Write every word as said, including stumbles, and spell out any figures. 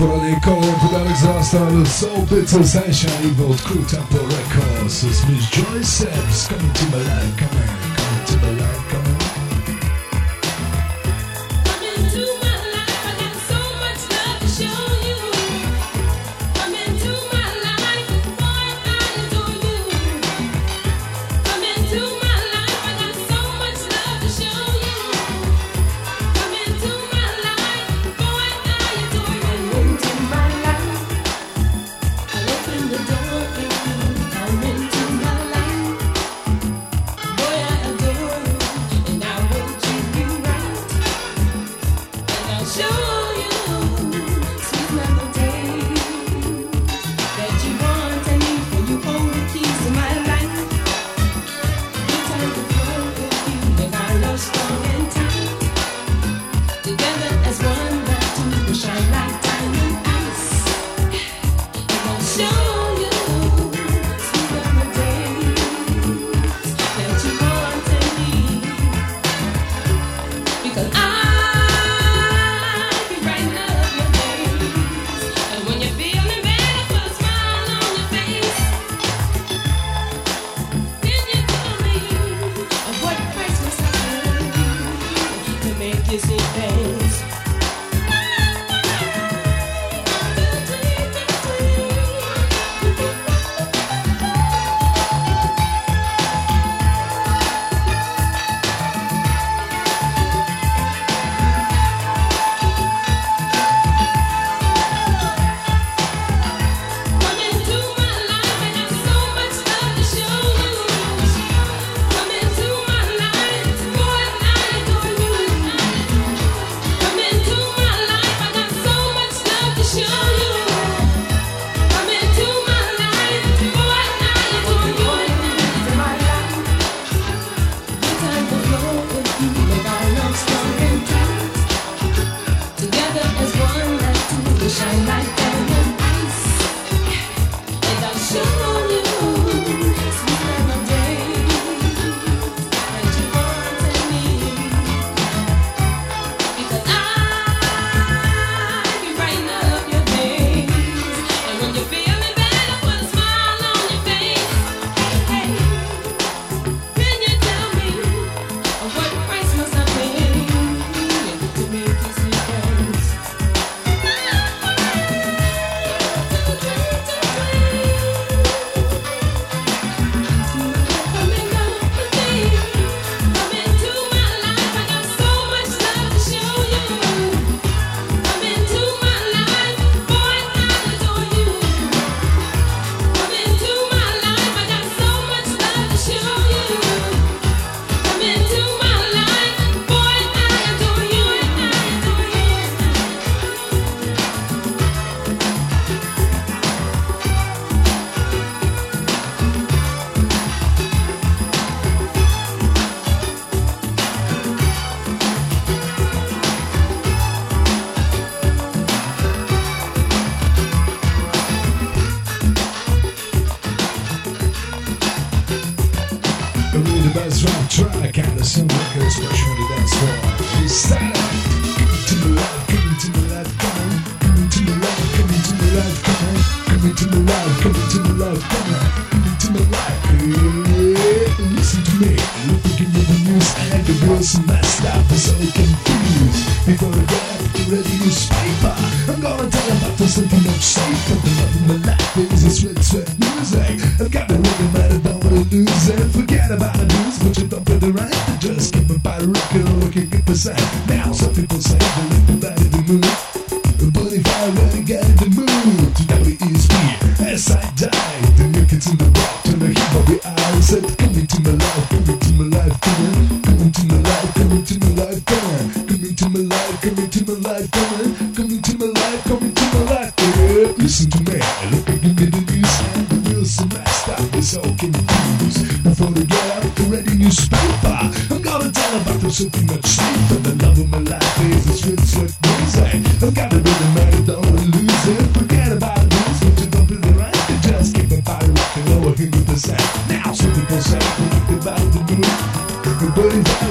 Poradnikovym podanek zarasta Soul Bitter Sunshine od Crew Tempo Records. It's Miss Joyce Ebbs coming to my life, coming, coming to my life, coming. Track and the simple records pushing on the dance floor. We stand up, coming to my life, coming to my life, coming, coming to my life, coming to my life, coming, coming to my life, coming to my life, coming, coming to my life. Yeah, listen to me, looking at the news and the girls are messed up and so confused. Before I get up to ready newspaper, I'm gonna tell them about something much safer. The love of my life is a sweet, sweet music. I've got the rhythm and I don't wanna lose it. Forget about the news, but you don't feel the right to just keep it by the record or looking at the side. Now some people say they like the body to move, but if I really get in the mood to W E S P, as I die, then you can see the rock to the hip of the eyes. Said, coming to my life, coming to my life, coming, coming to my life, coming to my life, coming, coming to my life, coming to my life, coming, coming to my life, coming to my life. Yeah, listen to me, look at me the news and the wheels are messed up, it's all confused. Before they get out the ready newspaper, I'm gonna tell about the something much safer. The love of my life is a sweet, sweet music. I've got a rhythm and I don't wanna lose it. Forget about the news, but you don't feel the right to just keep it by the rock and roll, one hundred percent. Now some people say, think about the mood, but if I